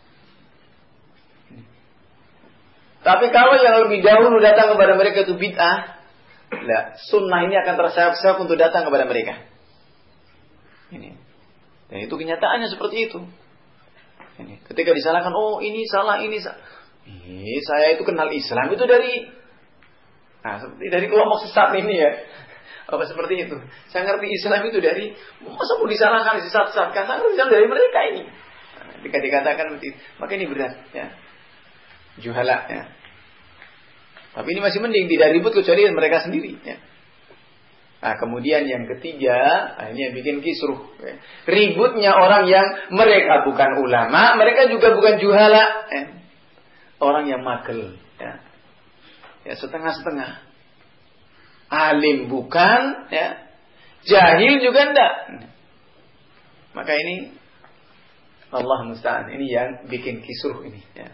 Tapi kalau yang lebih dahulu datang kepada mereka itu bid'ah, nah, sunnah ini akan terseok-seok untuk datang kepada mereka. Ini. Dan itu kenyataannya seperti itu. Ini. Ketika disalahkan, oh ini salah, ini salah. Ini saya itu kenal Islam itu dari, nah seperti dari kelompok sesat ini ya. Apa seperti itu? Saya ngerti Islam itu dari, masa mau disalahkan sesat-sesatkan? Saya ngerti Islam dari mereka ini. Nah, ketika dikatakan maka ini berat, ya. Juhala, ya. Tapi ini masih mending, tidak ribut kecuali mereka sendiri, ya. Nah, kemudian yang ketiga, nah ini yang bikin kisruh, ya. Ributnya orang yang mereka bukan ulama, mereka juga bukan juhala, ya. Orang yang magel, ya, ya setengah-setengah, alim bukan, ya, jahil juga enggak. Maka ini Allah musta'an, ini yang bikin kisruh ini, ya.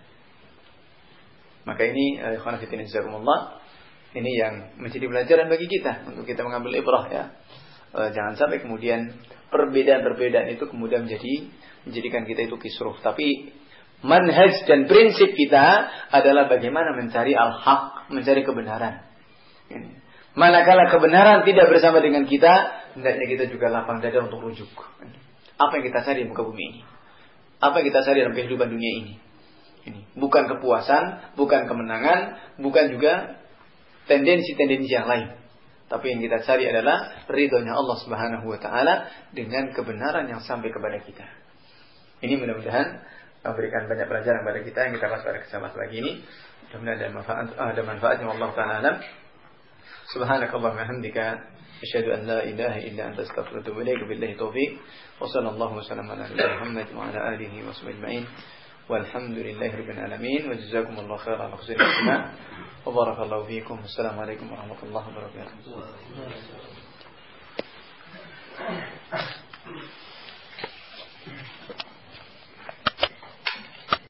Maka ini ikhwan fillah jazakumullah, ini yang menjadi pelajaran bagi kita untuk kita mengambil ibrah, ya. E, jangan sampai kemudian perbedaan-perbedaan itu kemudian menjadi menjadikan kita itu kisruh. Tapi manhaj dan prinsip kita adalah bagaimana mencari al-haq, mencari kebenaran. Ini. Manakala kebenaran tidak bersama dengan kita, hendaknya kita juga lapang dada untuk rujuk. Apa yang kita cari di muka bumi ini? Apa yang kita cari dalam kehidupan dunia ini? Ini. Bukan kepuasan, bukan kemenangan, bukan juga tendensi-tendensi yang lain. Tapi yang kita cari adalah ridhonya Allah Subhanahu wa taala dengan kebenaran yang sampai kepada kita. Ini mudah-mudahan memberikan banyak pelajaran kepada kita yang kita bahas pada kesempatan pagi ini. Mudah-mudahan ada manfaat, ada manfaatnya. Wallahu ta'ala alam. Subhanakallahumma wa bihamdika asyhadu an la ilaha illa anta astaghfiruka wa atubu ilaik. Billahi taufiq. Wa sallallahu wasallam ala Muhammad wa ala alihi wa sahbihi ajma'in. Walhamdulillahi rabbil alamin. Wa jazakumullahu khairan ala husnil istima'. Wa barakallahu fiikum. Wassalamu alaikum warahmatullahi wabarakatuh.